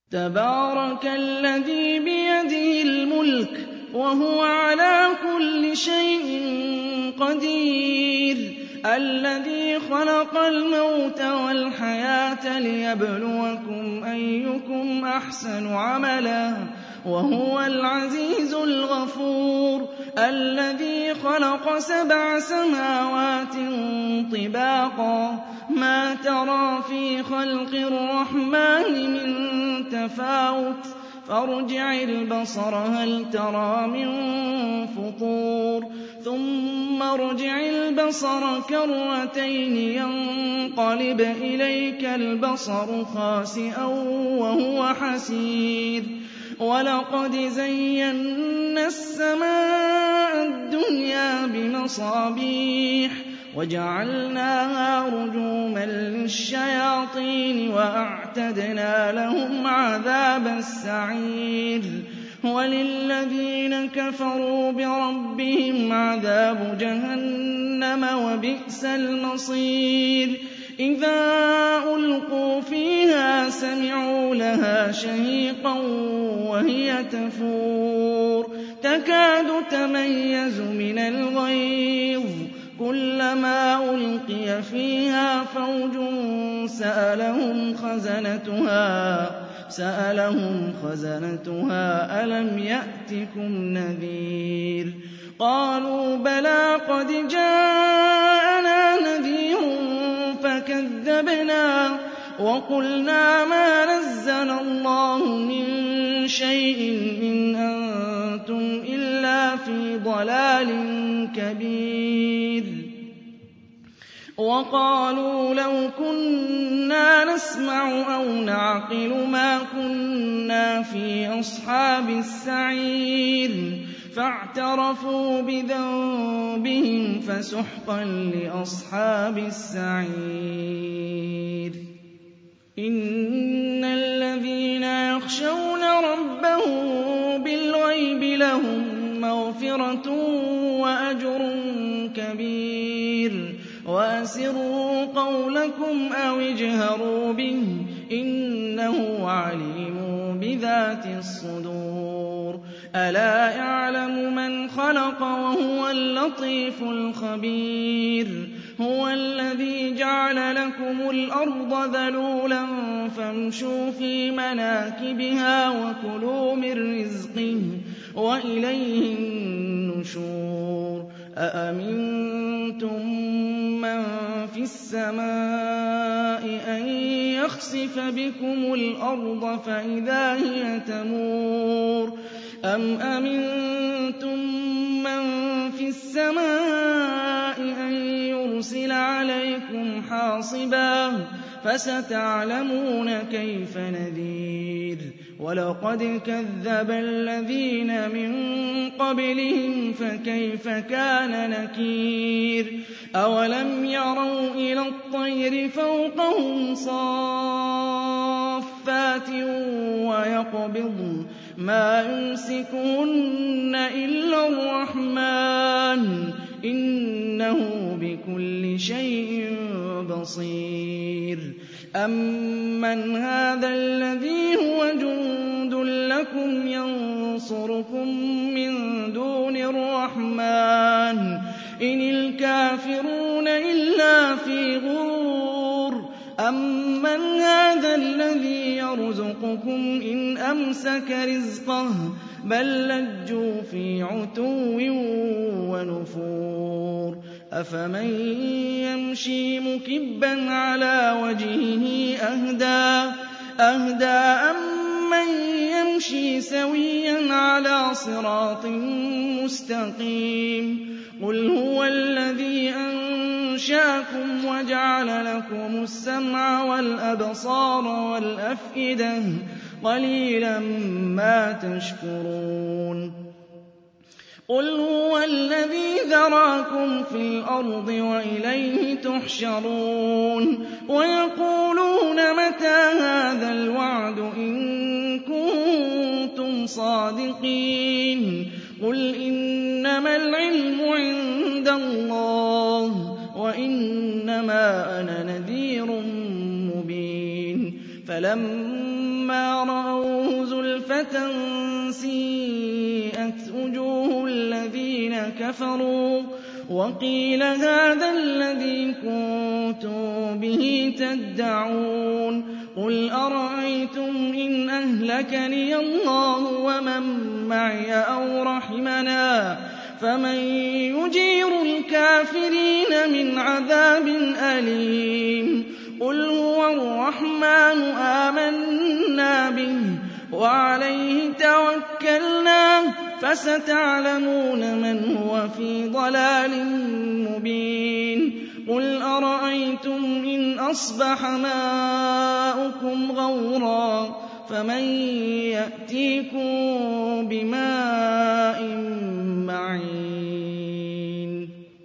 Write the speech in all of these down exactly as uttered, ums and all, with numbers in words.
تَبَارَكَ الَّذِي بِيَدِهِ الْمُلْكُ وَهُوَ عَلَىٰ كُلِّ شَيْءٍ قَدِيرٌ الَّذِي خَلَقَ الْمَوْتَ وَالْحَيَاةَ لِيَبْلُوَكُمْ أَيُّكُمْ أَحْسَنُ عَمَلًا وَهُوَ الْعَزِيزُ الْغَفُورُ الَّذِي خَلَقَ سَبْعَ سَمَاوَاتٍ طِبَاقًا مَا تَرَىٰ فِي خَلْقِ الرَّحْمَٰنِ مِن تَفَاوُتٍ فَارْجِعِ الْبَصَرَ هَلْ تَرَىٰ مِن فُطُورٍ ثُمَّ ارْجِعِ الْبَصَرَ كَرَّتَيْنِ يَنقَلِبْ إِلَيْكَ الْبَصَرُ خَاسِئًا وَهُوَ حَسِيرٌ وَلَقَدْ زَيَّنَّا السَّمَاءَ الدُّنْيَا بِمَصَابِيحَ وَجَعَلْنَاهَا رُجُومًا لِّلشَّيَاطِينِ وَأَعْتَدْنَا لَهُمْ عَذَابَ السَّعِيرِ وَلِلَّذِينَ كَفَرُوا بِرَبِّهِمْ عَذَابُ جَهَنَّمَ وَبِئْسَ الْمَصِيرُ إِذَا أُلْقُوا فِيهَا سَمِعُوا لَهَا شَهِيقًا وَهِيَ تَفُورُ تَكَادُ تَمَيَّزُ مِنَ الْغَيْظِ كُلَّمَا أُلْقِيَ فِيهَا فَوْجٌ سَأَلَهُمْ خَزَنَتُهَا سألهم خزنتها ألم يأتكم نذير قالوا بلى قد جاءنا نذير فكذبنا وقلنا ما نزل الله من شيء إن أنتم إلا في ضلال كبير وقالوا لو كنا نسمع أو نعقل ما كنا في أصحاب السعير فاعترفوا بذنبهم فسحقا لأصحاب السعير إن الذين يخشون ربهم بالغيب لهم مغفرة وأجر كبير وَأَسِرُّوا قَوْلَكُمْ أَوِ اجْهَرُوا بِهِ إِنَّهُ عَلِيمٌ بِذَاتِ الصُّدُورِ أَلَا يَعْلَمُ مَنْ خَلَقَ وَهُوَ اللَّطِيفُ الْخَبِيرُ هُوَ الَّذِي جَعَلَ لَكُمُ الْأَرْضَ ذَلُولًا فَامْشُوا فِي مَنَاكِبِهَا وَكُلُوا مِن رِّزْقِهِ وَإِلَيْهِ النُّشُورُ أَأَمِنتُم مَّن فِي السَّمَاءِ أَن يَخْسِفَ بِكُمُ الْأَرْضَ فَإِذَا هِيَ تَمُورُ أَمْ أَمِنتُم مَّن فِي السَّمَاءِ أَن يُرْسِلَ عَلَيْكُمْ حَاصِبًا فَسَتَعْلَمُونَ كَيْفَ نَذِيرِ وَلَقَدْ كَذَّبَ الَّذِينَ مِن قَبْلِهِمْ فَكَيْفَ كَانَ نَكِيرِ أَوَلَمْ يَرَوْا إِلَى الطَّيْرِ فَوْقَهُمْ صَافَّاتٍ وَيَقْبِضْنَ مَا يُمْسِكُهُنَّ إِلَّا الرَّحْمَٰنُ إِنَّهُ بِكُلِّ شَيْءٍ بَصِيرٌ أَمَّنْ هَٰذَا الَّذِي هُوَ جُندٌ لَّكُمْ يَنصُرُكُم مِّن دُونِ الرَّحْمَٰنِ إِنِ الْكَافِرُونَ إِلَّا فِي غُرُورٍ أَمَّنْ هَٰذَا الَّذِي يَرْزُقُكُمْ إِنْ أَمْسَكَ رِزْقَهُ بَل لَّجُّوا فِي عُتُوٍّ وَنُفُورٍ أَفَمَن يَمْشِي مُكِبًّا عَلَىٰ وَجْهِهِ أَهْدَىٰ أَهْدَىٰ أَمَّن يَمْشِي سَوِيًّا عَلَىٰ صِرَاطٍ مُّسْتَقِيمٍ قُلْ هُوَ الَّذِي أَنشَأَكُمْ وَجَعَلَ لَكُمُ السَّمْعَ وَالْأَبْصَارَ وَالْأَفْئِدَةَ قَلِيلًا مَّا تَشْكُرُونَ قُلْ هُوَ الَّذِي ذَرَأَكُمْ فِي الْأَرْضِ وَإِلَيْهِ تُحْشَرُونَ وَيَقُولُونَ مَتَىٰ هَٰذَا الْوَعْدُ إِن كُنتُمْ صَادِقِينَ قُلْ إِنَّمَا الْعِلْمُ عِندَ اللَّهِ وَإِنَّمَا أَنَا نَذِيرٌ مُّبِينٌ فَلَمَّا فَلَمَّا رَأَوْهُ زُلْفَةً سِيئَتْ وُجُوهُ الَّذِينَ كَفَرُوا وَقِيلَ هَٰذَا الَّذِي كُنتُم بِهِ تَدَّعُونَ قُلْ أَرَأَيْتُمْ إِنْ أَهْلَكَنِيَ اللَّهُ وَمَن مَّعِيَ أَوْ رَحِمَنَا فَمَن يُجِيرُ الْكَافِرِينَ مِنْ عَذَابٍ أَلِيمٍ قُلْ هُوَ الرَّحْمَٰنُ آمَنَّا بِهِ وَعَلَيْهِ تَوَكَّلْنَا فَسَتَعْلَمُونَ مَنْ هُوَ فِي ضَلَالٍ مُّبِينٍ قُلْ أَرَأَيْتُمْ إِنْ أَصْبَحَ مَاؤُكُمْ غَوْرًا فَمَن يَأْتِيكُم بِمَاءٍ مَّعِينٍ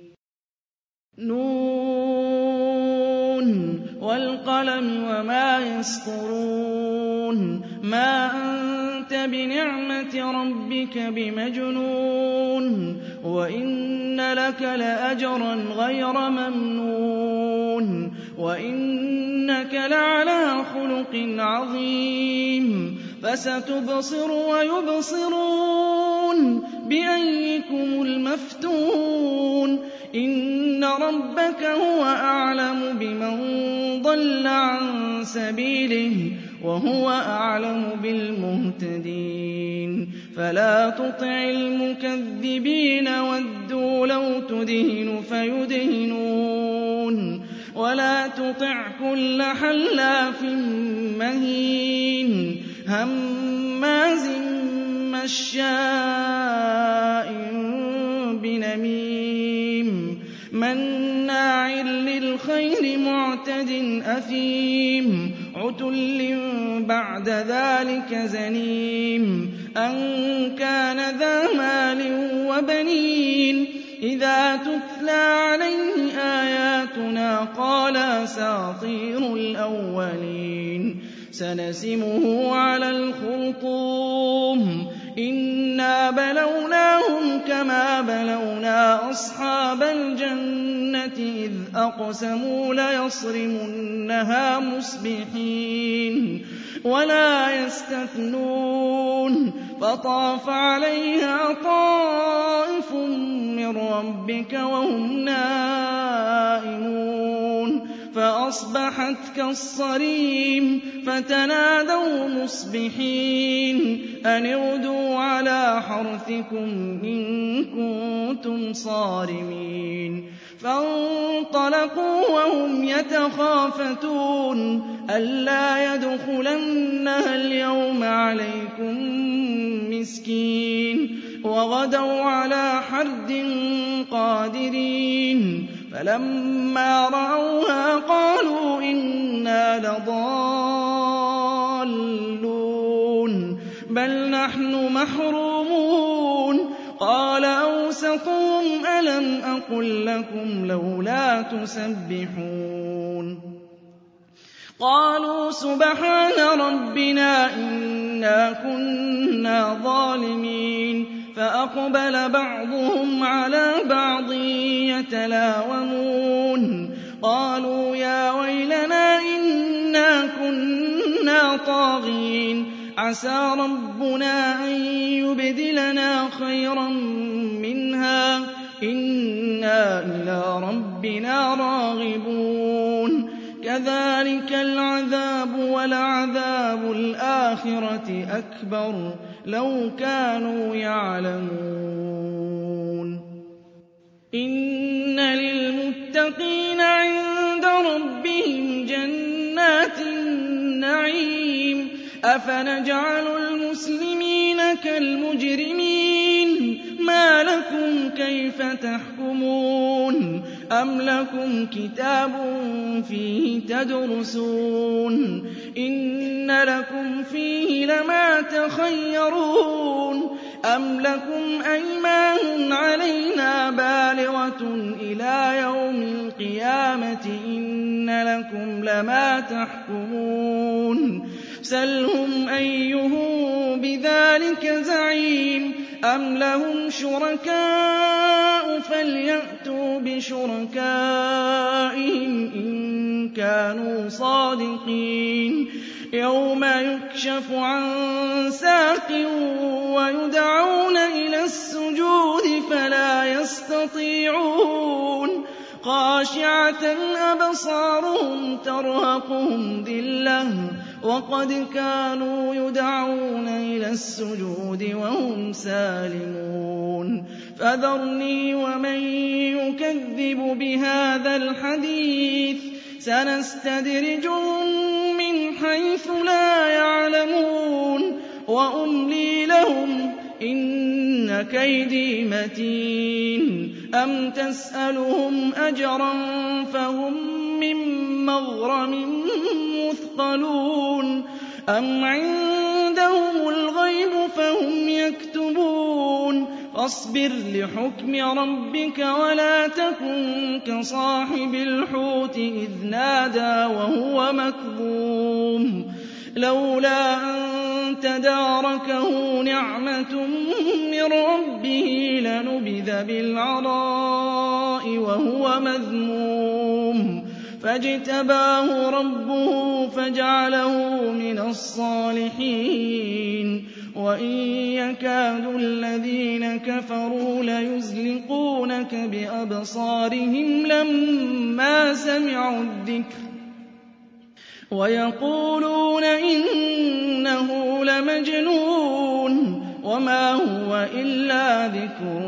نُونٌ وَالْقَلَمِ وَمَا يَسْطُرُونَ مَا أَنتَ بِنِعْمَةِ رَبِّكَ بِمَجْنُونٍ وَإِنَّ لَكَ لَأَجْرًا غَيْرَ مَمْنُونٍ وَإِنَّكَ لَعَلَىٰ خُلُقٍ عَظِيمٍ فَسَتُبْصِرُ وَيُبْصِرُونَ بِأَييِّكُمُ الْمَفْتُونُ إِنَّ رَبَّكَ هُوَ أَعْلَمُ بِمَن ضَلَّ عَن سَبِيلِهِ وَهُوَ أَعْلَمُ بِالْمُهْتَدِينَ فَلَا تُطِعِ الْمُكَذِّبِينَ وَدُّوا لَوْ تُدْهِنُ فَيُدْهِنُونَ وَلَا تُطِعْ كُلَّ حَلَّافٍ مَّهِينٍ هَمَّازٍ مَّشَّاءٍ بِنَمِيمٍ مَّنَّاعٍ لِّلْخَيْرِ مُعْتَدٍ أَثِيمٍ عُتُلٍّ بَعْدَ ذَٰلِكَ زَنِيمٍ أَن كَانَ ذَا مَالٍ وَبَنِينَ إِذَا تُتْلَىٰ عَلَيْهِ آيَاتُنَا قَالَ أَسَاطِيرُ الْأَوَّلِينَ سَنَسِمُهُ عَلَى الْخُرْطُومِ إِنَّا بَلَوْنَاهُمْ كَمَا بَلَوْنَا أَصْحَابَ الْجَنَّةِ إِذْ أَقْسَمُوا لَيَصْرِمُنَّهَا مُصْبِحِينَ وَلَا يَسْتَثْنُونَ فَطَافَ عَلَيْهَا طَائِفٌ مِّن رَّبِّكَ وَهُمْ نَائِمُونَ فَأَصْبَحَتْ كَالصَّرِيمِ فَتَنَادَوْا مُصْبِحِينَ أَنِ اغْدُوا عَلَىٰ حَرْثِكُمْ إِن كُنتُمْ صَارِمِينَ فَانطَلَقُوا وَهُمْ يَتَخَافَتُونَ أَلَّا يَدْخُلَنَّهَا الْيَوْمَ عَلَيْكُم مِّسْكِينٌ وَغَدَوْا عَلَىٰ حَرْدٍ قَادِرِينَ فَلَمَّا رَأَوْهَا قَالُوا إِنَّا لَضَالُّونَ بَلْ نَحْنُ مَحْرُومُونَ قَالَ أَوْسَطُهُمْ أَلَمْ أَقُل لَّكُمْ لَوْلَا تُسَبِّحُونَ قَالُوا سُبْحَانَ رَبِّنَا إِنَّا كُنَّا ظَالِمِينَ فَأَقْبَلَ بَعْضُهُمْ عَلَىٰ بَعْضٍ يَتَلَاوَمُونَ قَالُوا يَا وَيْلَنَا إِنَّا كُنَّا طَاغِينَ عَسَىٰ رَبُّنَا أَن يُبْدِلَنَا خَيْرًا مِّنْهَا إِنَّا إِلَىٰ رَبِّنَا رَاغِبُونَ كَذَٰلِكَ الْعَذَابُ وَلَعَذَابُ الْآخِرَةِ أَكْبَرُ لَوْ كَانُوا يَعْلَمُونَ إِنَّ لِلْمُتَّقِينَ عِندَ رَبِّهِمْ جَنَّاتِ النَّعِيمِ أَفَنَجْعَلُ الْمُسْلِمِينَ كَالْمُجْرِمِينَ مَا لَكُمْ كَيْفَ تَحْكُمُونَ أَمْ لَكُمْ كِتَابٌ فِيهِ تَدْرُسُونَ إِنَّ لَكُمْ فِيهِ لَمَا تَخَيَّرُونَ أَمْ لَكُمْ أَيْمَانٌ عَلَيْنَا بَالِغَةٌ إِلَىٰ يَوْمِ الْقِيَامَةِ إِنَّ لَكُمْ لَمَا تَحْكُمُونَ سَلْهُمْ أَيُّهُم بِذَٰلِكَ زَعِيمٌ أَمْ لَهُمْ شُرَكَاءُ فَلْيَأْتُوا بِشُرَكَائِهِمْ إِن كَانُوا صَادِقِينَ يوم يكشف عن ساق ويدعون إلى السجود فلا يستطيعون خاشعة أبصارهم ترهقهم ذلة وقد كانوا يدعون إلى السجود وهم سالمون فذرني ومن يكذب بهذا الحديث سنستدرجهم من حيث لا يعلمون وأملي لهم إن كيدي متين أم تسألهم أجرا فهم من مغرم مثقلون أم عندهم الغيب فهم يكتبون فاصبر لحكم ربك ولا تكن كصاحب الحوت إذ نادى وهو مكظوم لولا أن تداركه نعمة من ربه لنبذ بالعراء وهو مذموم فاجتباه ربه فجعله من الصالحين وإن يكاد الذين كفروا ليزلقونك بأبصارهم لما سمعوا الذكر ويقولون إنه لمجنون وما هو إلا ذكر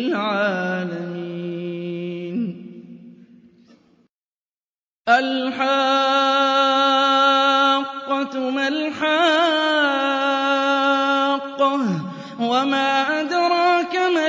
للعالمين الحاقة ما الحاقة وما أدراك ما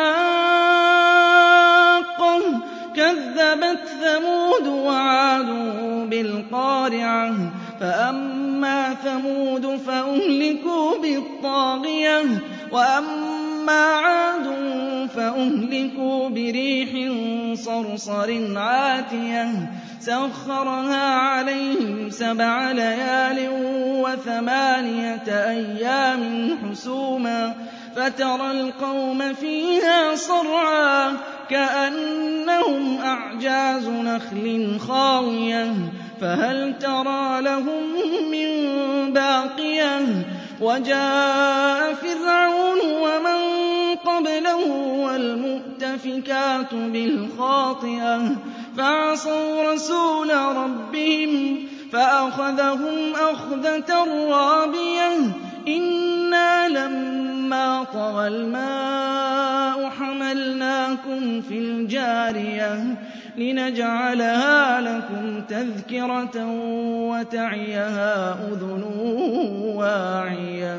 الحاقة كذبت ثمود وعاد بالقارعة فأما ثمود فأهلكوا بالطاغية وأما عاد فأهلكوا بريح صرصر عاتية سخرها عليهم سبع ليال وثمانية أيام حسوما فترى القوم فيها صرعا كأنهم أعجاز نخل خاوية فهل ترى لهم من باقية وجاء فرعون ومن قبله والمؤتفكات بالخاطئة فعصوا رسول ربهم فأخذهم أخذة رابية إنا لما طغى الماء حملناكم في الجارية لنجعلها لكم تذكرة وتعيها أذن واعية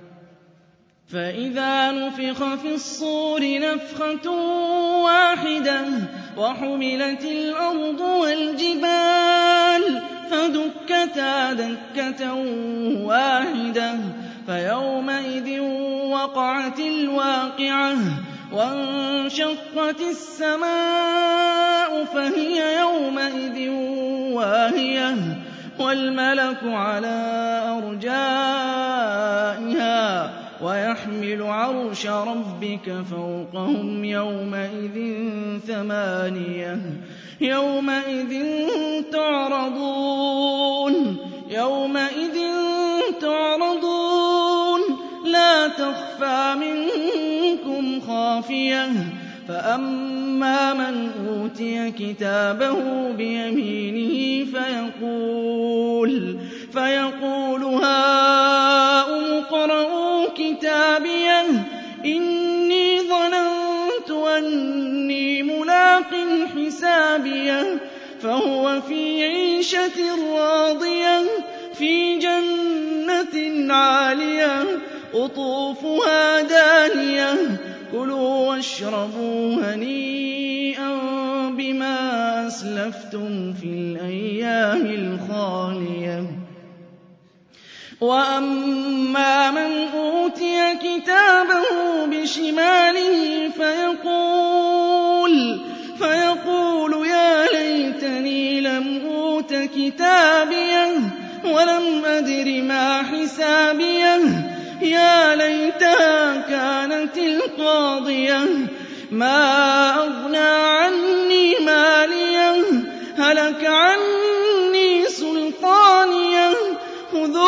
فإذا نفخ في الصور نفخة واحدة وحملت الأرض والجبال فدكتا دكة واحدة فيومئذ وقعت الواقعة وانشقت السماء فهي يومئذ واهية والملك على أرجائها ويحمل عرش ربك فوقهم يومئذ ثمانية يومئذ تعرضون يومئذ تعرضون لا تخفى منكم خافية فأما من أوتي كتابه بيمينه فيقول فيقول هاؤم اقرءوا كتابيه إني ظننت أني ملاق حسابيه فهو في عيشة راضية في جنة عالية قطوفها دانية كلوا واشربوا هنيئا بما أسلفتم في الأيام الخالية وأما من أوتي كتابه بشماله فيقول فيقول يا ليتني لم أوت كتابيه ولم أدر ما حسابيه يا ليتها كانت القاضية ما أغنى عني ماليه هلك عني سلطانيه خذوه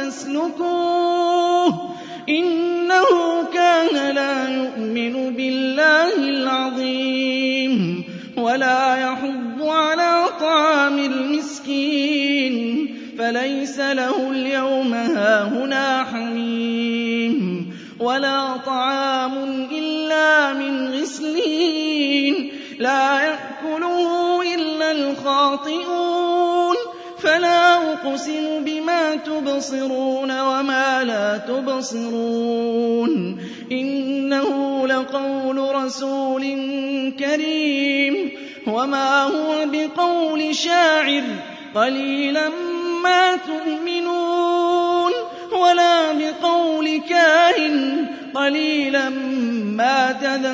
فاسلكوه إنه كان لا يؤمن بالله العظيم ولا يحض على طعام المسكين فليس له اليوم هاهنا حميم ولا طعام إلا من غسلين لا يأكله إلا الخاطئون فلا أقسم بما تبصرون وما لا تبصرون إنه لقول رسول كريم وما هو بقول شاعر قليلا ما تؤمنون ولا بقول كاهن قليلا ما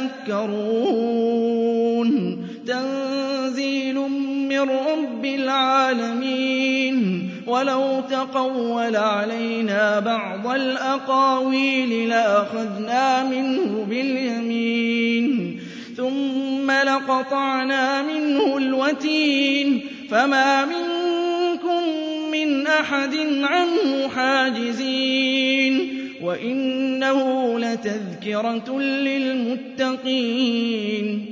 تذكرون تنزيل من رب العالمين ولو تقول علينا بعض الأقاويل لأخذنا منه باليمين ثم لقطعنا منه الوتين فما منكم من أحد عنه حاجزين وإنه لتذكرة للمتقين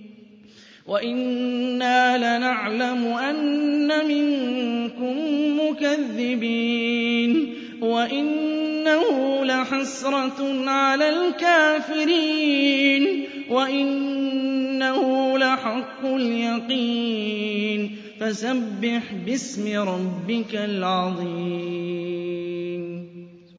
وإنا لنعلم أن منكم مكذبين وإنه لحسرة على الكافرين وإنه لحق اليقين فسبح باسم ربك العظيم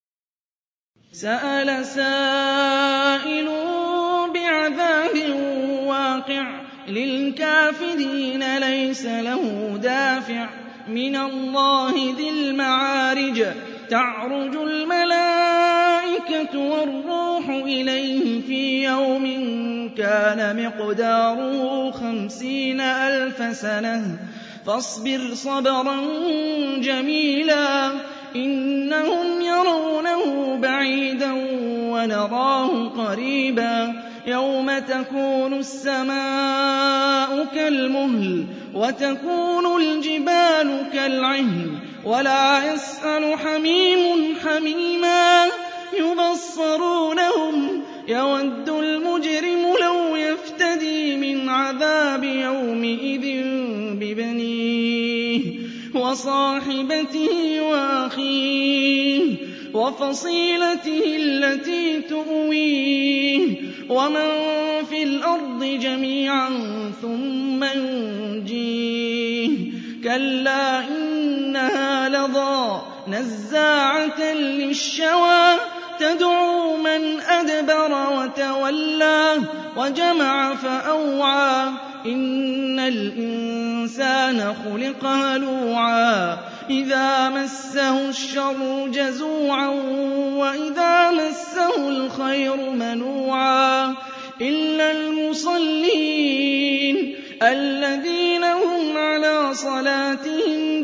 سأل سائل بعذاب واقع للكافرين ليس له دافع من الله ذي المعارج تعرج الملائكة والروح إليه في يوم كان مقداره خمسين ألف سنة فاصبر صبرا جميلا إنهم يرونه بعيدا ونراه قريبا يوم تكون السماء كالمهل وتكون الجبال كالعهن ولا يسأل حميم حميما يبصرونهم يود المجرم لو يفتدي من عذاب يومئذ ببنيه وصاحبته وأخيه وفصيلته التي تؤويه ومن في الأرض جميعا ثم ينجيه كلا إنها لظى نزاعة للشوى تدعو من أدبر وتولى وجمع فأوعى إن الإنسان خلق هلوعا إذا مسه الشر جزوعا وإذا مسه الخير منوعا إلا المصلين الذين هم على صلاتهم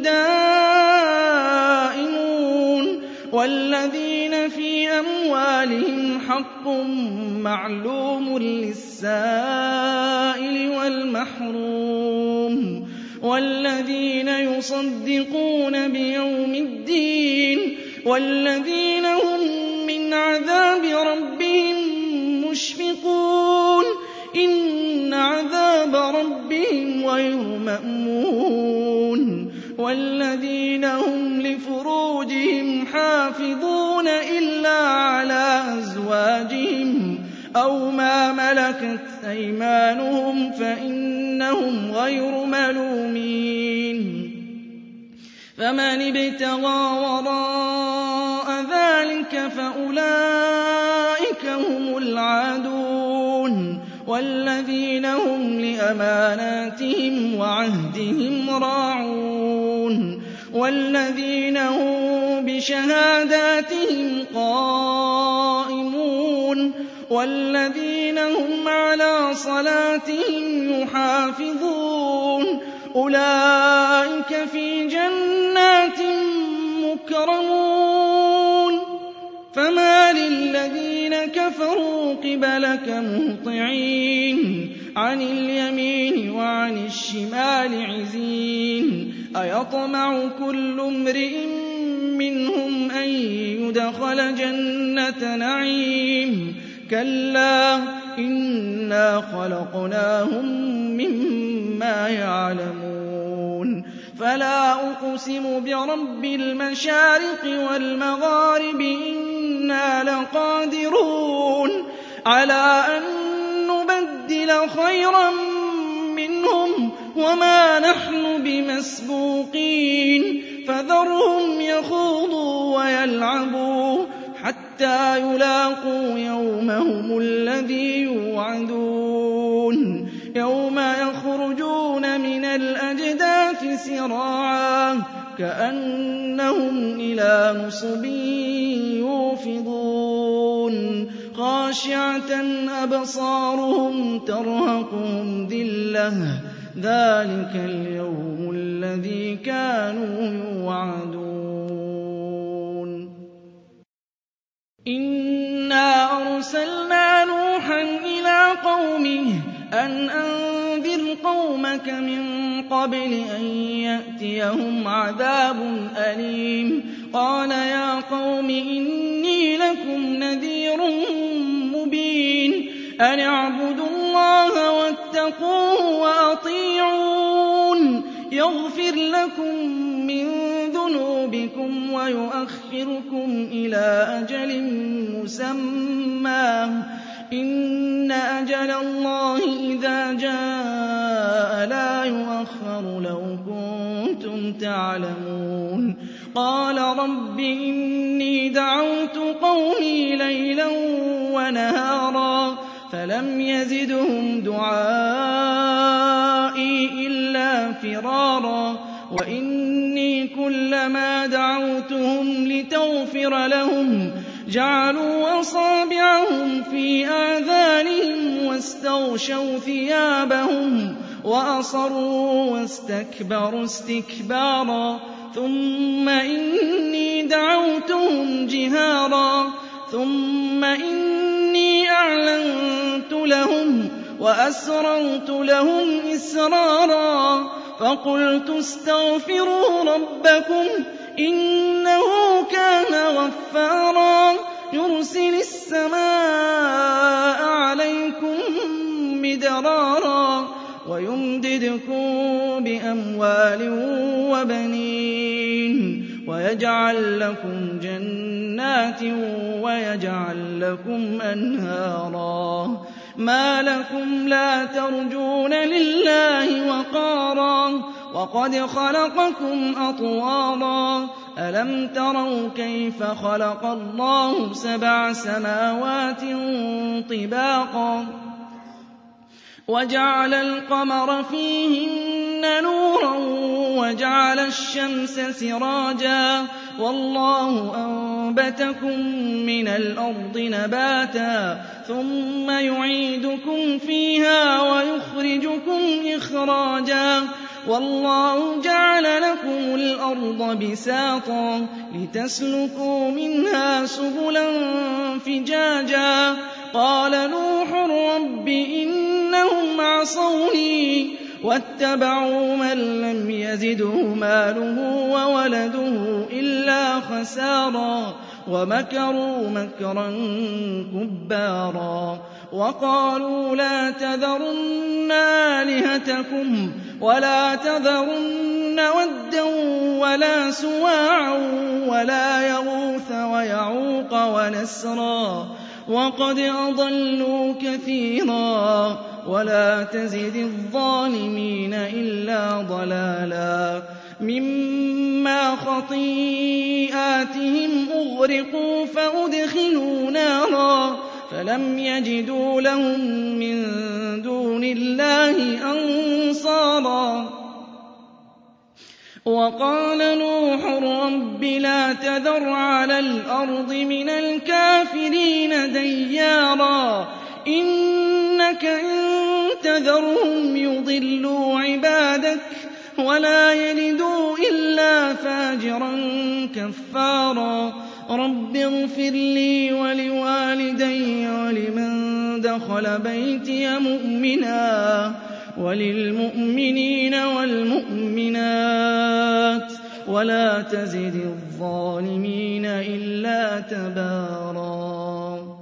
دائمون والذين في أموالهم حق معلوم للسائل والمحروم والذين يصدقون بيوم الدين والذين هم من عذاب ربهم مشفقون إن عذاب ربهم غير مأمون والذين هم لفروجهم حافظون إلا على أزواجهم أو ما ملكت أيمانهم فإنهم غير ملومين فمن ابتغى وراء ذلك فأولئك هم العادون والذين هم لأماناتهم وعهدهم راعون والذين هم بشهاداتهم قائمون والذين هم على صلاتهم يحافظون أولئك في جنات مكرمون فما للذين كفروا قبلك مهطعين عن اليمين وعن الشمال عزين أيطمع كل امرئ منهم أن أن يدخل جنة نعيم كلا إنا خلقناهم مما يعلمون فلا أقسم برب المشارق والمغارب إنا لقادرون على أن نبدل خيرا منهم وما نحن بمسبوقين فذرهم يخوضوا ويلعبوا حتى يلاقوا يومهم الذي يوعدون يوم يخرجون من الأجداث سراعا كأنهم إلى نصب يوفضون خاشعة أبصارهم ترهقهم ذلة ذلك اليوم الذي كانوا يوعدون إنا أرسلنا نوحا إلى قومه أن أنذر قومك من قبل أن يأتيهم عذاب أليم قال يا قوم إني لكم نذير مبين أن اعبدوا الله واتقوه وأطيعون يغفر لكم من ذنوبكم ويؤخركم إلى أجل مسمى إن أجل الله إذا جاء لا يؤخر لو كنتم تعلمون قال رب إني دعوت قومي ليلا ونهارا فلم يزدهم دعائي إلا فرارا وإني كلما دعوتهم لتغفر لهم جعلوا أصابعهم في آذانهم واستغشوا ثيابهم وأصروا واستكبروا استكبارا ثم إني دعوتهم جهارا ثم إني أعلنت لهم وأسررت لهم إسرارا فقلت استغفروا ربكم إنه كان غفارا يرسل السماء عليكم مدرارا ويمددكم بأموال وبنين ويجعل لكم جنات ويجعل لكم أنهارا ما لكم لا ترجون لله وقارا وقد خلقكم أطوارا ألم تروا كيف خلق الله سبع سماوات طباقا وجعل القمر فيهن نورا وجعل الشمس سراجا والله أنبتكم من الأرض نباتا ثم يعيدكم فيها ويخرجكم إخراجا والله جعل لكم الأرض بساطا لتسلكوا منها سبلا فجاجا قال نوح رب إنهم عصوني واتبعوا من لم يزده ماله وولده إلا خسارا ومكروا مكرا كبارا وقالوا لا تذرن آلهتكم ولا تذرن ودا ولا سواعا ولا يغوث ويعوق ونسرا وقد أضلوا كثيرا ولا تزد الظالمين إلا ضلالا مما خطيئاتهم أغرقوا فأدخلوا نارا فلم يجدوا لهم من دون الله أنصارا وقال نوح رب لا تذر على الأرض من الكافرين ديارا إنك إن تذرهم يضلوا عبادك ولا يلدوا إلا فاجرا كفارا رب اغفر لي ولوالدي ولمن دخل بيتي مؤمنا وللمؤمنين والمؤمنات ولا تزد الظالمين إلا تبارا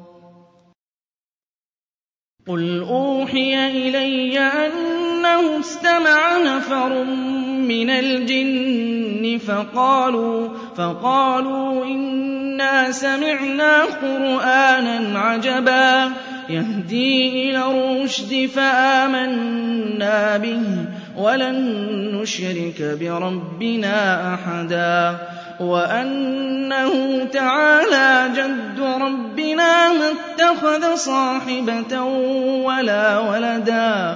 قل أوحي إلي أنه استمع نفر من الجن فقالوا, فقالوا إنا سمعنا قرآنا عجبا يهدي إلى الرشد فآمنا به ولن نشرك بربنا أحدا وأنه تعالى جد ربنا ما اتخذ صاحبة ولا ولدا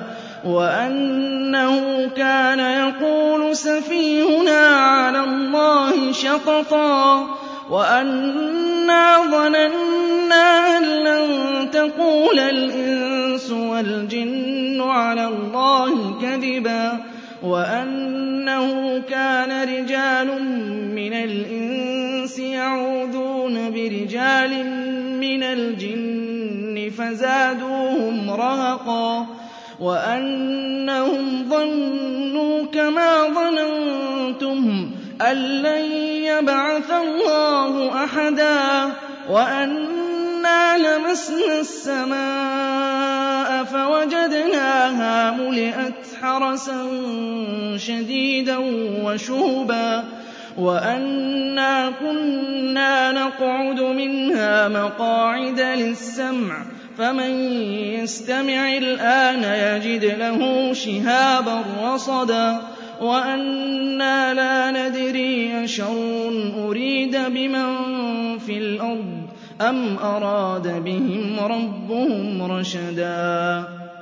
وأنه كان يقول سفيهنا على الله شططا وأنا ظننا أن لن تقول الإنس والجن على الله كذبا وأنه كان رجال من الإنس يعوذون برجال من الجن فزادوهم رهقا وأنهم ظنوا كما ظننتم أن لن يبعث الله أحدا وأنا لمسنا السماء فوجدناها ملئت حرسا شديدا وشهبا وأنا كنا نقعد منها مقاعد للسمع فمن يستمع الآن يجد له شهابا رصدا وأنا لا ندري أشر أريد بمن في الأرض أم أراد بهم ربهم رشدا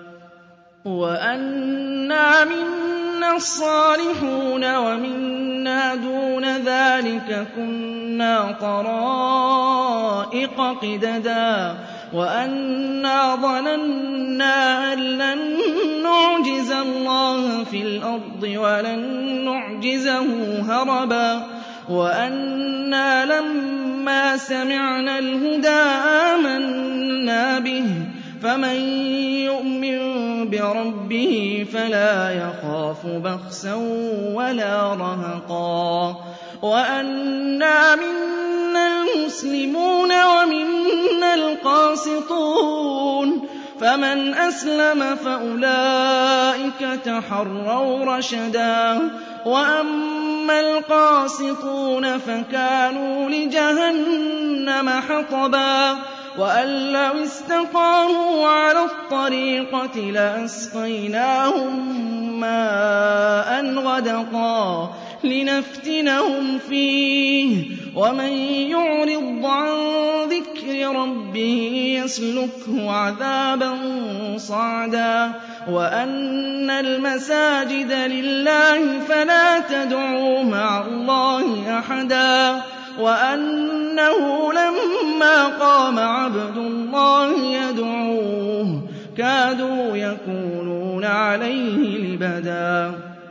وأنا منا الصالحون ومنا دون ذلك كنا طرائق قددا وأنا ظننا أن لن نعجز الله في الأرض ولن نعجزه هربا وأنا لما سمعنا الهدى آمنا به فمن يؤمن بربه فلا يخاف بخسا ولا رهقا وأنا منا المسلمون ومنا القاسطون فمن أسلم فأولئك تحروا رشدا وأما القاسطون فكانوا لجهنم حطبا وأن لو استقاموا على الطريقة لأسقيناهم ماء غدقا لنفتنهم فيه ومن يعرض عن ذكر ربه يسلكه عذابا صعدا وأن المساجد لله فلا تدعوا مع الله أحدا وأنه لما قام عبد الله يدعوه كادوا يكونون عليه لبدا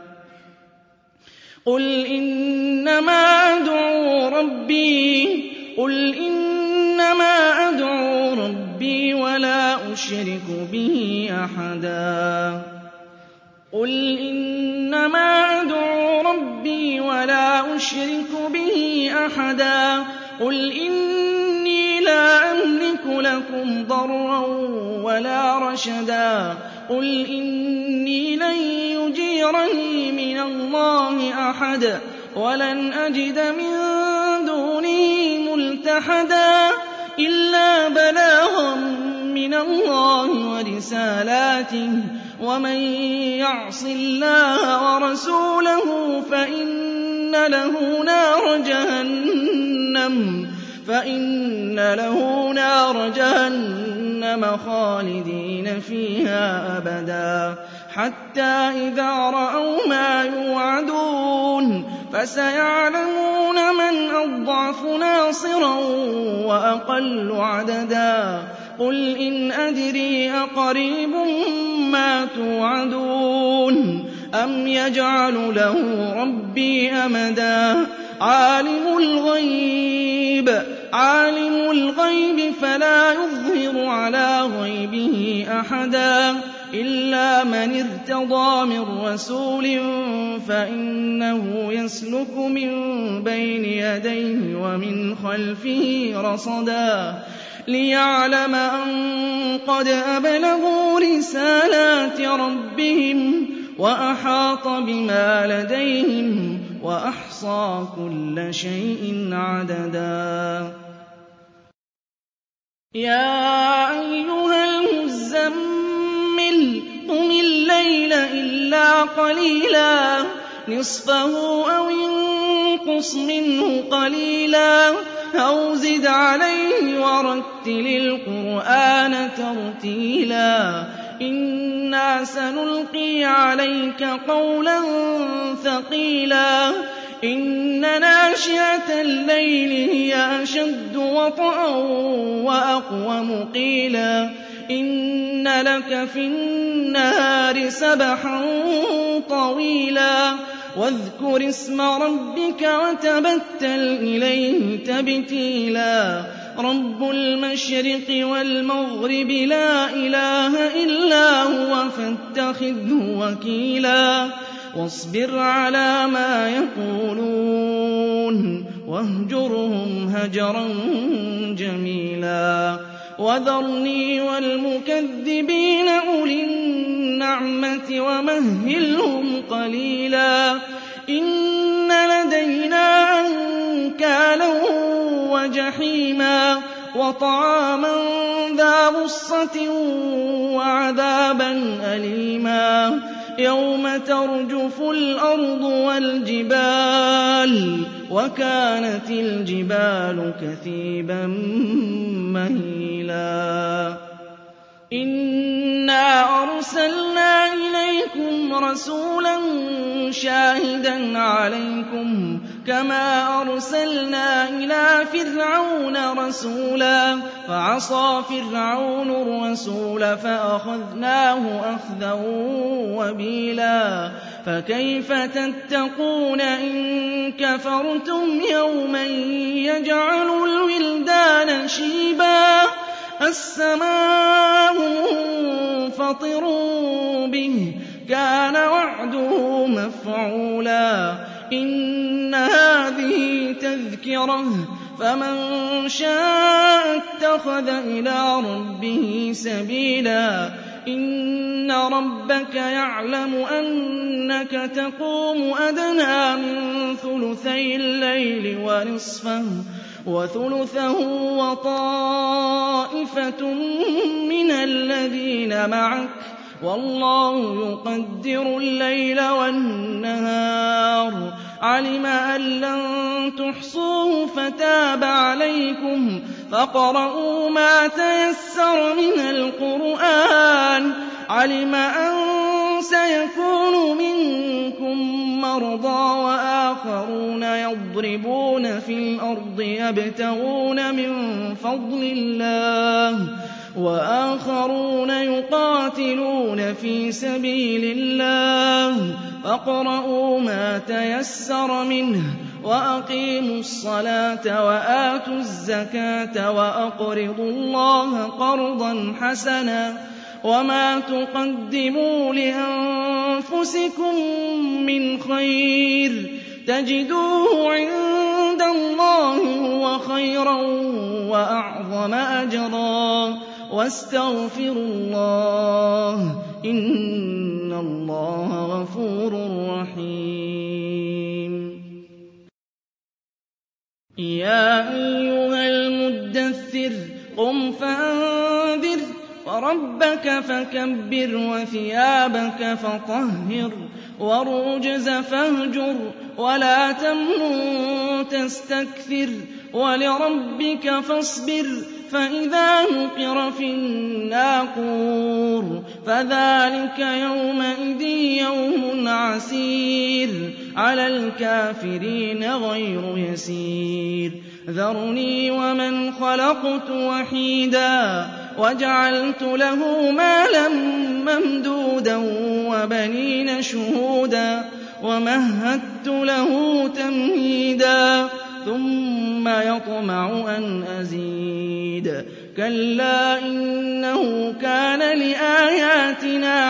قل إنما أدعو ربي قل إنما أدعو ربي ولا أشرك به أحدا قل إنما أدعو ربي ولا أشرك به أحدا قل إني لا أملك لكم ضرا ولا رشدا قل إني لن يجيرني من الله أحد ولن أجد من دونه ملتحدا إلا بلاغا من الله ورسالاته ومن يعص الله ورسوله فإن له نار جهنم فإن له نار جهنم خالدين فيها أبدا حتى إذا رأوا ما يوعدون فسيعلمون من أضعف ناصرا وأقل عددا قل إن أدري أقريب ما توعدون أم يجعل له ربي أمدا عالم الغيب عالم الغيب فلا يظهر على غيبه أحدا إِلَّا مَنِ ارْتَضَىٰ مِن رَّسُولٍ فَإِنَّهُ يَسْلُكُ مِن بَيْنِ يَدَيْهِ وَمِنْ خَلْفِهِ رَصَدًا لِّيَعْلَمَ أَن قَدْ أَبْلَغُوا رِسَالَاتِ رَبِّهِمْ وَأَحَاطَ بِمَا لَدَيْهِمْ وَأَحْصَىٰ كُلَّ شَيْءٍ عَدَدًا يَا أَيُّهَا الْمُزَّمِّلُ قُمِ اللَّيْلَ إِلَّا قَلِيلًا نِّصْفَهُ أَوِ انقُصْ مِنْهُ قَلِيلًا أَوْ زِدْ عَلَيْهِ وَرَتِّلِ الْقُرْآنَ تَرْتِيلًا إِنَّا سَنُلْقِي عَلَيْكَ قَوْلًا ثَقِيلًا إِنَّ نَاشِئَةَ اللَّيْلِ هِيَ أَشَدُّ وَطْئًا وَأَقْوَمُ قِيلًا إِنَّ لَكَ فِي النَّهَارِ سَبْحًا طَوِيلًا وَاذْكُرِ اسْمَ رَبِّكَ وَتَبَتَّلْ إِلَيْهِ تَبْتِيلًا رَبُّ الْمَشْرِقِ وَالْمَغْرِبِ لَا إِلَٰهَ إِلَّا هُوَ فَاتَّخِذْهُ وَكِيلًا وَاصْبِرْ عَلَىٰ مَا يَقُولُونَ وَاهْجُرْهُمْ هَجْرًا جَمِيلًا وَذَرْنِي وَالْمُكَذِّبِينَ أُولِي النَّعْمَةِ وَمَهِّلْهُمْ قَلِيلًا إِنَّ لَدَيْنَا أَنكَالًا وَجَحِيمًا وَطَعَامًا ذَا غُصَّةٍ وَعَذَابًا أَلِيمًا يَوْمَ تَرْجُفُ الْأَرْضُ وَالْجِبَالُ وَكَانَتِ الْجِبَالُ كَثِيبًا مَّهِيلًا إِنَّا أَرْسَلْنَا إِلَيْكُمْ رَسُولًا شَاهِدًا عَلَيْكُمْ كَمَا أَرْسَلْنَا إِلَىٰ فِرْعَوْنَ رَسُولًا فَعَصَىٰ فِرْعَوْنُ الرَّسُولَ فَأَخَذْنَاهُ أَخْذًا وَبِيلًا فَكَيْفَ تَتَّقُونَ إِن كَفَرْتُمْ يَوْمًا يَجْعَلُ الْوِلْدَانَ شِيبًا السَّمَاءُ مُنفَطِرٌ بِهِ كَانَ وَعْدُهُ مَفْعُولًا إِنَّ هَٰذِهِ تَذْكِرَةٌ فَمَن شَاءَ اتَّخَذَ إِلَىٰ رَبِّهِ سَبِيلًا إِنَّ رَبَّكَ يَعْلَمُ أَنَّكَ تَقُومُ أَدْنَىٰ مِن ثُلُثَيِ اللَّيْلِ وَنِصْفَهُ وَثُلُثَهُ وَطَائِفَةٌ مِّنَ الَّذِينَ مَعَكَ وَاللَّهُ يُقَدِّرُ اللَّيْلَ وَالنَّهَارَ عَلِمَ أَن لَّن تُحْصُوهُ فَتَابَ عَلَيْكُمْ فَاقْرَءُوا مَا تَيَسَّرَ مِنَ الْقُرْآنِ عَلِمَ أَن سَيَكُونُ مِنكُم مَّرْضَىٰ وَآخَرُونَ يَضْرِبُونَ فِي الْأَرْضِ يَبْتَغُونَ مِن فَضْلِ اللَّهِ وَآخَرُونَ يُقَاتِلُونَ فِي سَبِيلِ اللَّهِ فاقرؤوا مَا تَيَسَّرَ مِنْهُ وَأَقِيمُوا الصَّلَاةَ وَآتُوا الزَّكَاةَ وَأَقْرِضُوا اللَّهَ قَرْضًا حَسَنًا وَمَا تُقَدِّمُوا لِأَنفُسِكُم مِّنْ خَيْرٍ تَجِدُوهُ عِندَ اللَّهِ هُوَ خَيْرًا وَأَعْظَمَ أَجْرًا وَاسْتَغْفِرُوا اللَّهَ إِنَّ اللَّهَ غَفُورٌ رَّحِيمٌ يَا أَيُّهَا الْمُدَّثِّرُ قُمْ فَأَنذِرْ وَرَبَّكَ فَكَبِّرْ وَثِيَابَكَ فَطَهِّرْ وَالرُّجْزَ فَاهْجُرْ وَلَا تَمْنُن تَسْتَكْثِرْ وَلِرَبِّكَ فَاصْبِرْ فَإِذَا نُقِرَ فِي النَّاقُورِ فَذَٰلِكَ يَوْمَئِذٍ يَوْمٌ عَسِيرٌ عَلَى الْكَافِرِينَ غَيْرُ يَسِيرٍ ذَرْنِي وَمَنْ خَلَقْتُ وَحِيدًا وَجَعَلْتُ لَهُ مَالًا مَّمْدُودًا وَبَنِينَ شُهُودًا وَمَهَّدتُّ لَهُ تَمْهِيدًا ثُمَّ يَطْمَعُ أَنْ أَزِيدَ كَلَّا إِنَّهُ كَانَ لِآيَاتِنَا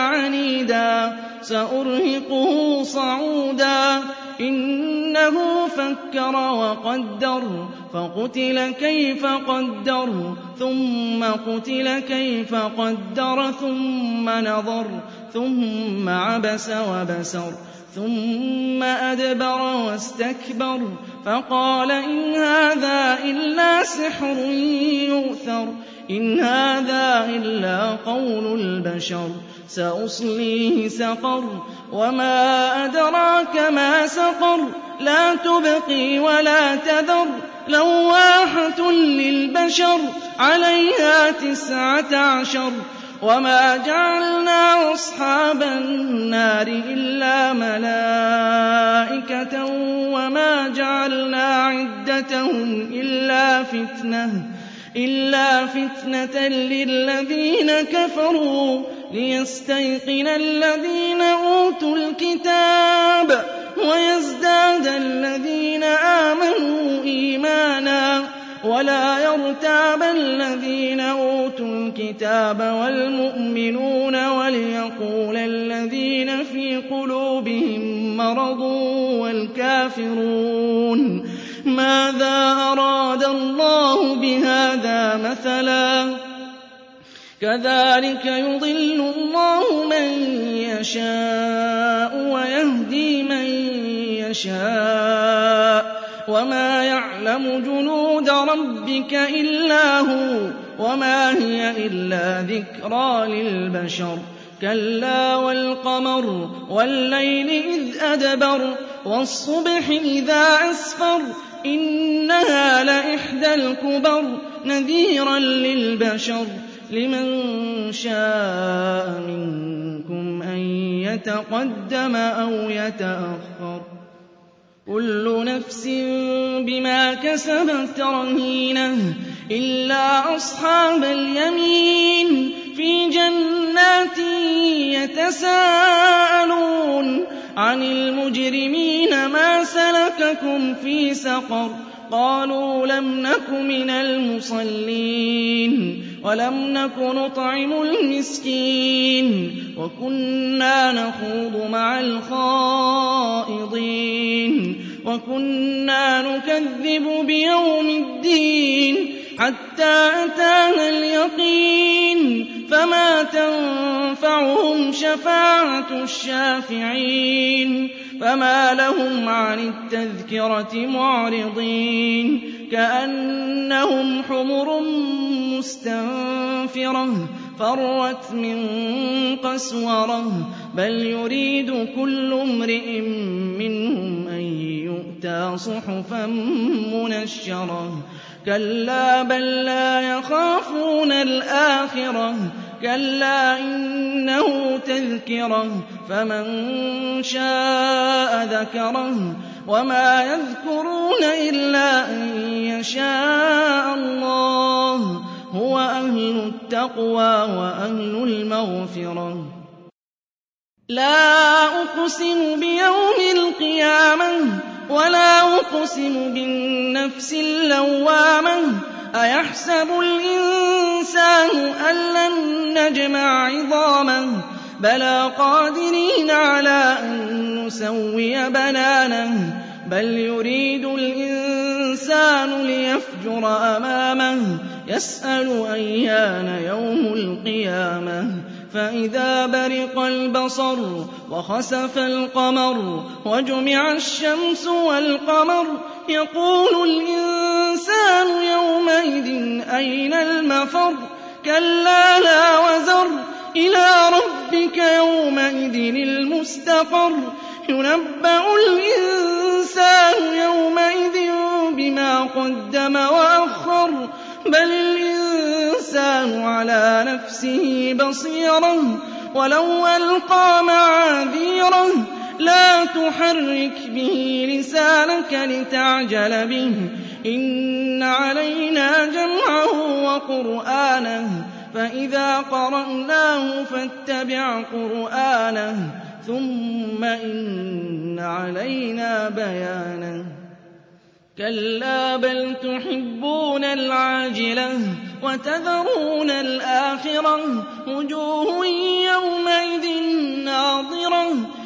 سأرهقه صعودا إنه فكر وقدر فقتل كيف قدر ثم قتل كيف قدر ثم نظر ثم عبس وبسر ثم أدبر واستكبر فقال إن هذا إلا سحر يؤثر إن هذا إلا قول البشر سأصليه سقر وما أدراك ما سقر لا تبقي ولا تذر لواحة للبشر عليها تسعة عشر وما جعلنا أصحاب النار إلا ملائكة وما جعلنا عدتهم إلا فتنة إلا فتنة للذين كفروا ليستيقن الذين أوتوا الكتاب ويزداد الذين آمنوا إيمانا ولا يرتاب الذين أوتوا الكتاب والمؤمنون وليقول الذين في قلوبهم مرض والكافرون ماذا أراد الله بهذا مثلا كذلك يضل الله من يشاء ويهدي من يشاء وما يعلم جنود ربك إلا هو وما هي إلا ذكرى للبشر كلا والقمر والليل إذ أدبر والصبح إذا أسفر إنها لإحدى الكبر نذيرا للبشر لمن شاء منكم أن يتقدم أو يتأخر كل نفس بما كسبت رهينة إلا أصحاب اليمين في جنات يتساءلون عن المجرمين ما سلككم في سقر قالوا لم نك من المصلين ولم نك نطعم المسكين وكنا نخوض مع الخائضين وكنا نكذب بيوم الدين حتى أتانا اليقين فما تنفعهم شفاعة الشافعين فما لهم عن التذكرة معرضين كأنهم حمر مستنفرة فرت من قسورة بل يريد كل امرئ منهم أن يؤتى صحفا منشرة كلا بل لا يخافون الآخرة كلا إنه تذكرة فمن شاء ذكره وما يذكرون إلا أن يشاء الله هو أهل التقوى وأهل المغفرة لا أقسم بيوم القيامة ولا أقسم بالنفس اللوامة أيحسب الإنسان أن لن نجمع عظامه بلى قادرين على أن نسوي بنانه بل يريد الإنسان ليفجر أمامه يسأل أيان يوم القيامة فإذا برق البصر وخسف القمر وجمع الشمس والقمر يقول الإنسان يومئذ أين المفر كلا لا وزر إلى ربك يومئذ المستقر ينبأ الإنسان يومئذ بما قدم وأخر بل الإنسان على نفسه بصيرة ولو ألقى معاذيره لا تحرك به لسانك لتعجل به إن علينا جمعه وقرآنه فإذا قرأناه فاتبع قرآنه ثم إن علينا بيانه كلا بل تحبون العاجلة وتذرون الآخرة وجوه يومئذ ناظرة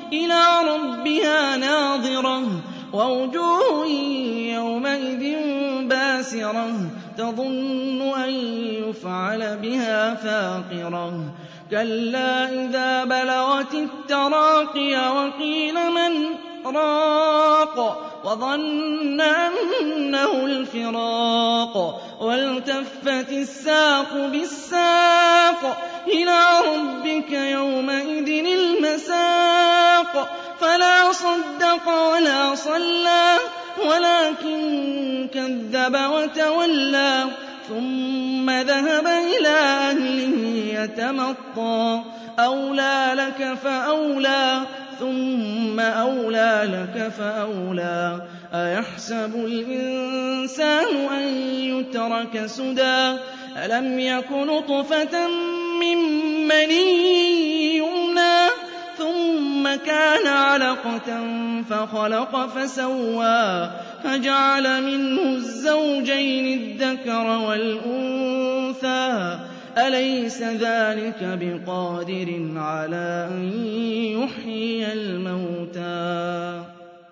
إِلَىٰ رَبِّهَا نَاظِرَةٌ وَوُجُوهٌ يَوْمَئِذٍ بَاسِرَةٌ تَظُنُّ أَن يُفْعَلَ بِهَا فَاقِرَةٌ كَلَّا إِذَا بَلَغَتِ التَّرَاقِيَ وَقِيلَ مَنْ ۜ رَاقٍ وَظَنَّ أَنَّهُ الْفِرَاقُ وَالْتَفَّتِ السَّاقُ بِالسَّاقِ إِلَىٰ رَبِّكَ يَوْمَئِذٍ الْمَسَاقُ فَلَا صَدَّقَ وَلَا صَلَّىٰ وَلَٰكِن كَذَّبَ وَتَوَلَّىٰ ثُمَّ ذَهَبَ إِلَىٰ أَهْلِهِ يَتَمَطَّىٰ أَوْلَىٰ لَكَ فَأَوْلَىٰ ثُمَّ أَوْلَىٰ لَكَ فَأَوْلَىٰ أَيَحْسَبُ الْإِنسَانُ أَن يُتْرَكَ سُدًى أَلَمْ يَكُ نُطْفَةً مِّن مَّنِيٍّ يُمْنَىٰ ثُمَّ كَانَ عَلَقَةً فَخَلَقَ فَسَوَّىٰ فَجَعَلَ مِنْهُ الزَّوْجَيْنِ الذَّكَرَ وَالْأُنثَىٰ أَلَيْسَ ذَٰلِكَ بِقَادِرٍ عَلَىٰ أَن يُحْيِيَ الْمَوْتَىٰ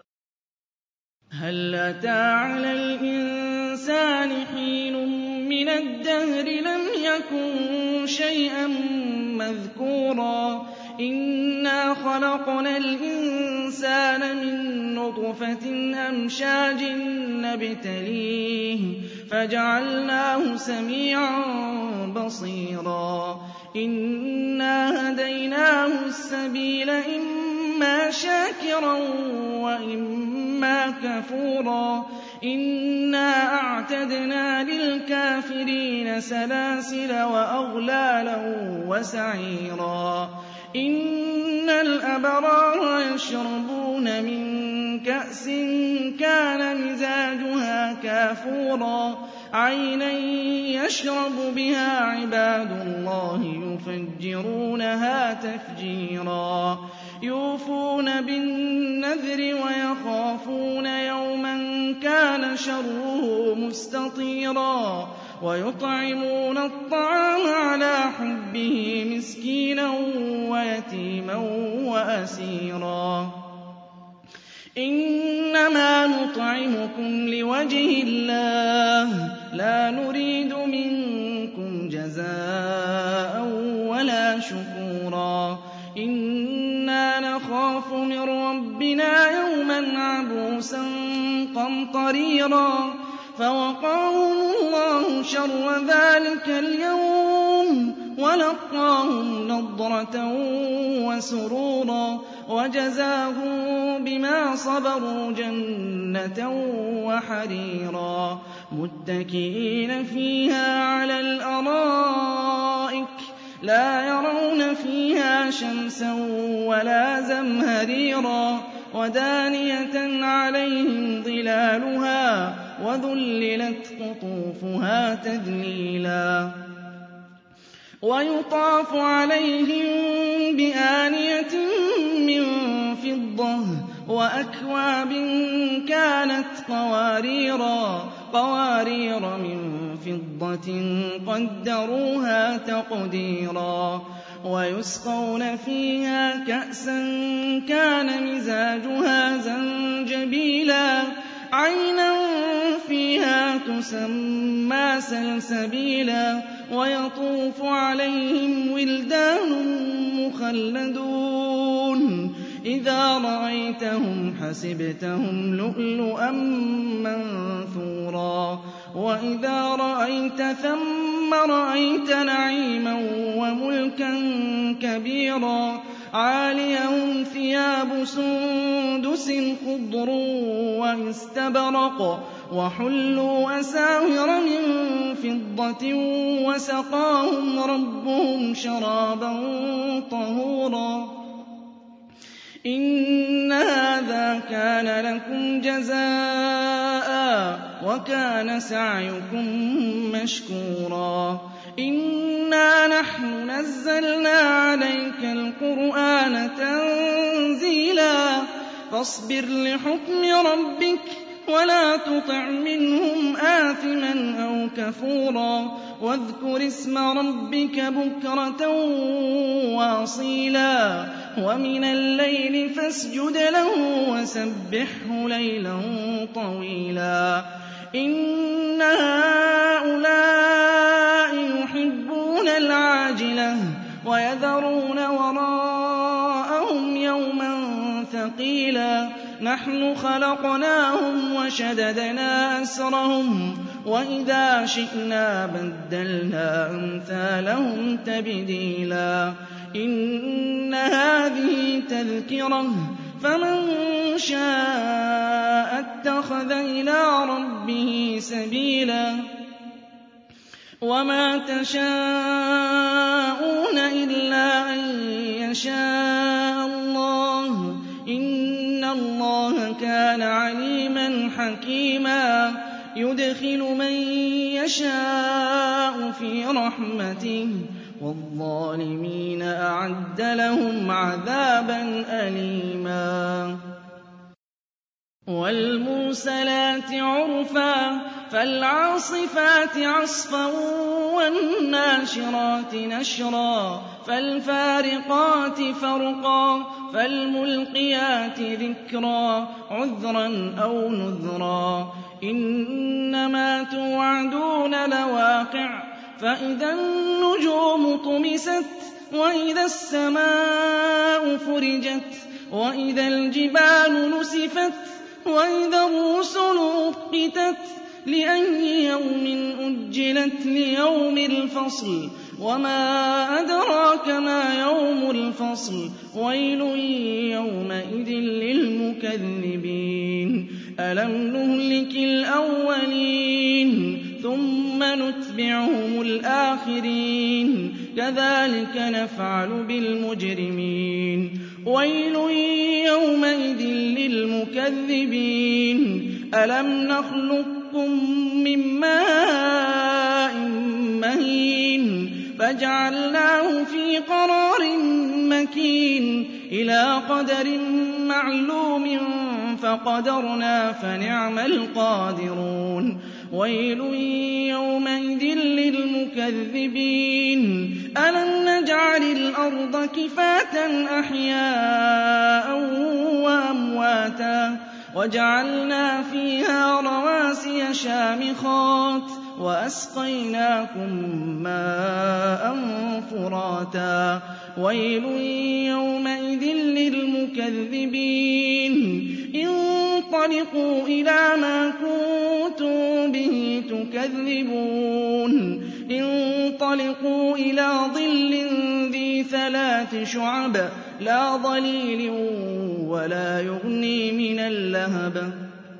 هَلْ أَتَىٰ عَلَى الْإِنسَانِ حِينٌ مِّنَ الدَّهْرِ لَمْ يَكُن شَيْئًا مَّذْكُورًا إِنَّا خَلَقْنَا الْإِنسَانَ مِن نُّطْفَةٍ أَمْشَاجٍ نَّبْتَلِيهِ فَجَعَلْنَاهُ سَمِيعًا بَصِيرًا إِنَّا هَدَيْنَاهُ السَّبِيلَ إِمَّا شَاكِرًا وَإِمَّا كَفُورًا إِنَّا أَعْتَدْنَا لِلْكَافِرِينَ سَلَاسِلَ وَأَغْلَالًا وَسَعِيرًا إِنَّ الْأَبْرَارَ يَشْرَبُونَ مِن كَأْسٍ كَانَ مِزَاجُهَا كَافُورًا عَيْنًا يَشْرَبُ بِهَا عِبَادُ اللَّهِ يُفَجِّرُونَهَا تَفْجِيرًا يُوفُونَ بِالنَّذْرِ وَيَخَافُونَ يَوْمًا كَانَ شَرُّهُ مُسْتَطِيرًا وَيُطْعِمُونَ الطَّعَامَ عَلَىٰ حُبِّهِ مِسْكِينًا وَيَتِيمًا وَأَسِيرًا إِنَّمَا نُطْعِمُكُمْ لِوَجْهِ اللَّهِ لَا نُرِيدُ مِنكُمْ جَزَاءً وَلَا شُكُورًا إِنَّا نَخَافُ مِن رَّبِّنَا يَوْمًا عَبُوسًا قَمْطَرِيرًا فَوَقَاهُمُ اللَّهُ شَرَّ ذَٰلِكَ الْيَوْمِ وَلَقَّاهُمْ نَضْرَةً وَسُرُورًا وَجَزَاهُم بِمَا صَبَرُوا جَنَّةً وَحَرِيرًا مُّتَّكِئِينَ فِيهَا عَلَى الْأَرَائِكِ لَا يَرَوْنَ فِيهَا شَمْسًا وَلَا زَمْهَرِيرًا وَدَانِيَةً عَلَيْهِمْ ظِلَالُهَا وَذُلِّلَتْ قُطُوفُهَا تَذْلِيلًا وَيُطَافُ عَلَيْهِم بِآنِيَةٍ مِّن فِضَّةٍ وَأَكْوَابٍ كَانَتْ قَوَارِيرَا قَوَارِيرَ مِن فِضَّةٍ قَدَّرُوهَا تَقْدِيرًا وَيُسْقَوْنَ فِيهَا كَأْسًا كَانَ مِزَاجُهَا زَنجَبِيلًا عَيْنًا فِيهَا تُسَمَّىٰ سَلْسَبِيلًا وَيَطُوفُ عَلَيْهِمْ وِلْدَانٌ مُّخَلَّدُونَ إِذَا رَأَيْتَهُمْ حَسِبْتَهُمْ لُؤْلُؤًا مَّنثُورًا وَإِذَا رَأَيْتَ ثَمَّ رَأَيْتَ نَعِيمًا وَمُلْكًا كَبِيرًا عَالِيَهُمْ ثِيَابُ سُندُسٍ خُضْرٌ وَإِسْتَبْرَقٌ وَحُلُّوا أَسَاوِرَ مِن فِضَّةٍ وَسَقَاهُمْ رَبُّهُمْ شَرَابًا طَهُورًا إِنَّ هَٰذَا كَانَ لَكُمْ جَزَاءً وَكَانَ سَعْيُكُم مَّشْكُورًا إِنَّا نَحْنُ نَزَّلْنَا عَلَيْكَ الْقُرْآنَ تَنزِيلًا فَاصْبِرْ لِحُكْمِ رَبِّكَ وَلَا تُطِعْ مِنْهُمْ آثِمًا أَوْ كَفُورًا وَاذْكُرِ اسْمَ رَبِّكَ بُكْرَةً وَأَصِيلًا ومن الليل فاسجد له وسبحه ليلا طويلا إن هؤلاء يحبون العاجلة ويذرون وراءهم يوما ثقيلا نحن خلقناهم وشددنا أسرهم وإذا شئنا بدلنا أمثالهم تبديلا إن هذه تذكرة فمن شاء اتخذ إلى ربه سبيلا وما تشاءون إلا أن يشاء الله إن الله كان عليما حكيما يدخل من يشاء في رحمته والظالمين أعد لهم عذابا أليما والمرسلات عرفا فالعاصفات عصفا والناشرات نشرا فالفارقات فرقا فالملقيات ذكرا عذرا أو نذرا إنما توعدون لواقع فإذا النجوم طمست وإذا السماء فرجت وإذا الجبال نسفت وإذا الرسل أقتت لأي يوم أجلت ليوم الفصل وما أدراك ما يوم الفصل ويل يومئذ للمكذبين ألم نهلك الأولين ثم نتبعهم الآخرين كذلك نفعل بالمجرمين ويل يومئذ للمكذبين ألم نخلقكم من ماء مهين فجعلناه في قرار مكين إلى قدر معلوم فقدرنا فنعم القادرون ويل يومئذ للمكذبين ألم نجعل الأرض كفاة أحياء وأمواتا وجعلنا فيها رواسي شامخات وأسقيناكم ماء فراتا ويل يومئذ للمكذبين انطلقوا إلى ما كنتم به تكذبون انطلقوا إلى ظل ذي ثلاث شعب لا ظليل ولا يغني من اللهب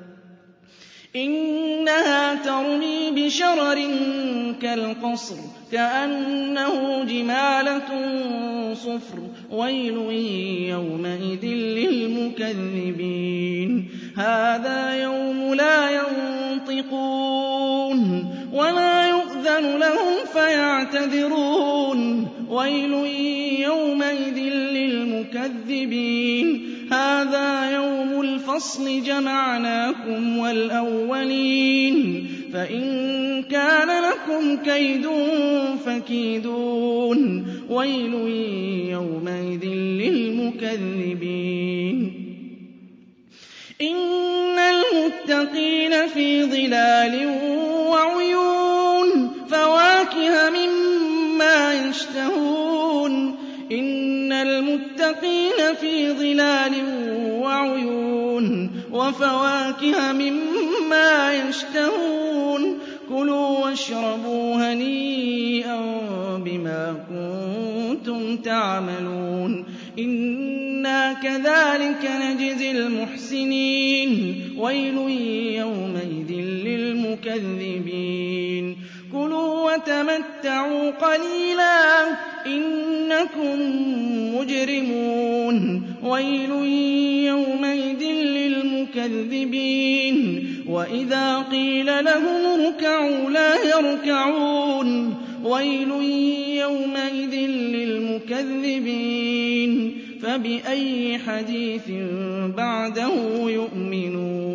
إنها ترمي بشرر كالقصر كأنه جمالة صفر ويل يومئذ للمكذبين هذا يوم لا ينطقون ولا يؤذن لهم فيعتذرون ويل يومئذ للمكذبين هذا يوم الفصل جمعناكم والأولين فإن كان لكم كيد فكيدون ويل يومئذ للمكذبين إن المتقين في ظلال وعيون فواكه مما يشتهون إن المتقين في ظلال وعيون وفواكه مما يشتهون كلوا واشربوا هنيئا بما كنتم تعملون إنا كذلك نجزي المحسنين ويل يومئذ للمكذبين كلوا وتمتعوا قليلا إنكم مجرمون ويل يومئذ للمكذبين وإذا قيل لهم اركعوا لا يركعون ويل يومئذ للمكذبين فبأي حديث بعده يؤمنون